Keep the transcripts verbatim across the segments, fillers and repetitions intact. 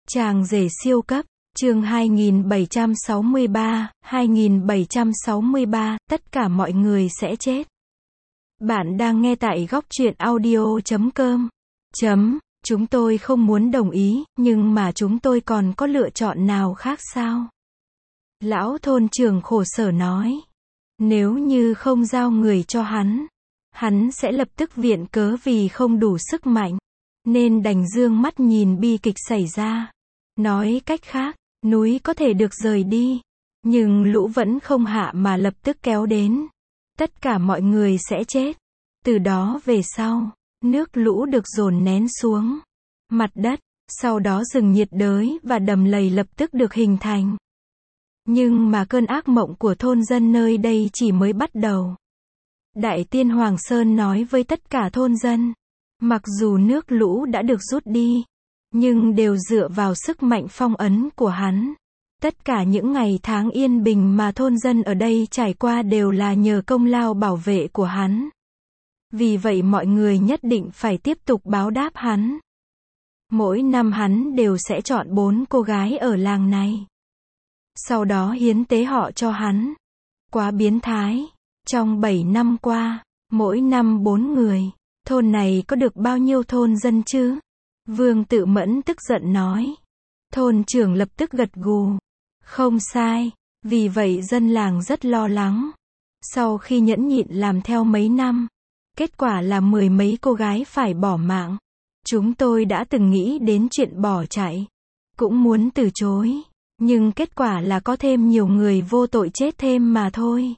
Chàng rể siêu cấp, chương hai nghìn bảy trăm sáu mươi ba, hai nghìn bảy trăm sáu mươi ba, tất cả mọi người sẽ chết. Bạn đang nghe tại góc truyện audio chấm com. Chấm, chúng tôi không muốn đồng ý, nhưng mà chúng tôi còn có lựa chọn nào khác sao? Lão thôn trưởng khổ sở nói. Nếu như không giao người cho hắn, hắn sẽ lập tức viện cớ vì không đủ sức mạnh, nên đành dương mắt nhìn bi kịch xảy ra. Nói cách khác, núi có thể được rời đi, nhưng lũ vẫn không hạ mà lập tức kéo đến. Tất cả mọi người sẽ chết. Từ đó về sau, nước lũ được dồn nén xuống mặt đất, sau đó rừng nhiệt đới và đầm lầy lập tức được hình thành. Nhưng mà cơn ác mộng của thôn dân nơi đây chỉ mới bắt đầu. Đại tiên Hoàng Sơn nói với tất cả thôn dân, mặc dù nước lũ đã được rút đi, nhưng đều dựa vào sức mạnh phong ấn của hắn. Tất cả những ngày tháng yên bình mà thôn dân ở đây trải qua đều là nhờ công lao bảo vệ của hắn. Vì vậy mọi người nhất định phải tiếp tục báo đáp hắn. Mỗi năm hắn đều sẽ chọn bốn cô gái ở làng này, sau đó hiến tế họ cho hắn. Quá biến thái. Trong bảy năm qua, mỗi năm bốn người, thôn này có được bao nhiêu thôn dân chứ? Vương Tự Mẫn tức giận nói. Thôn trưởng lập tức gật gù. Không sai, vì vậy dân làng rất lo lắng. Sau khi nhẫn nhịn làm theo mấy năm, kết quả là mười mấy cô gái phải bỏ mạng. Chúng tôi đã từng nghĩ đến chuyện bỏ chạy, cũng muốn từ chối, nhưng kết quả là có thêm nhiều người vô tội chết thêm mà thôi.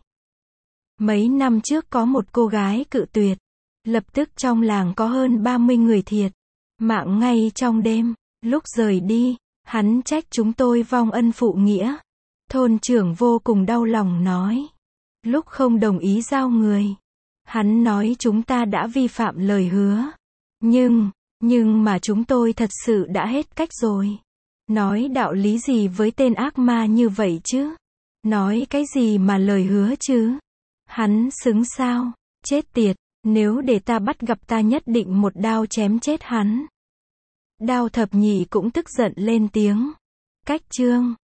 Mấy năm trước có một cô gái cự tuyệt, lập tức trong làng có hơn ba mươi người thiệt mạng ngay trong đêm. Lúc rời đi, hắn trách chúng tôi vong ân phụ nghĩa. Thôn trưởng vô cùng đau lòng nói. Lúc không đồng ý giao người, hắn nói chúng ta đã vi phạm lời hứa. Nhưng, nhưng mà chúng tôi thật sự đã hết cách rồi. Nói đạo lý gì với tên ác ma như vậy chứ? Nói cái gì mà lời hứa chứ? Hắn xứng sao? Chết tiệt, nếu để ta bắt gặp ta nhất định một đao chém chết hắn. Đao thập nhị cũng tức giận lên tiếng. Cách chương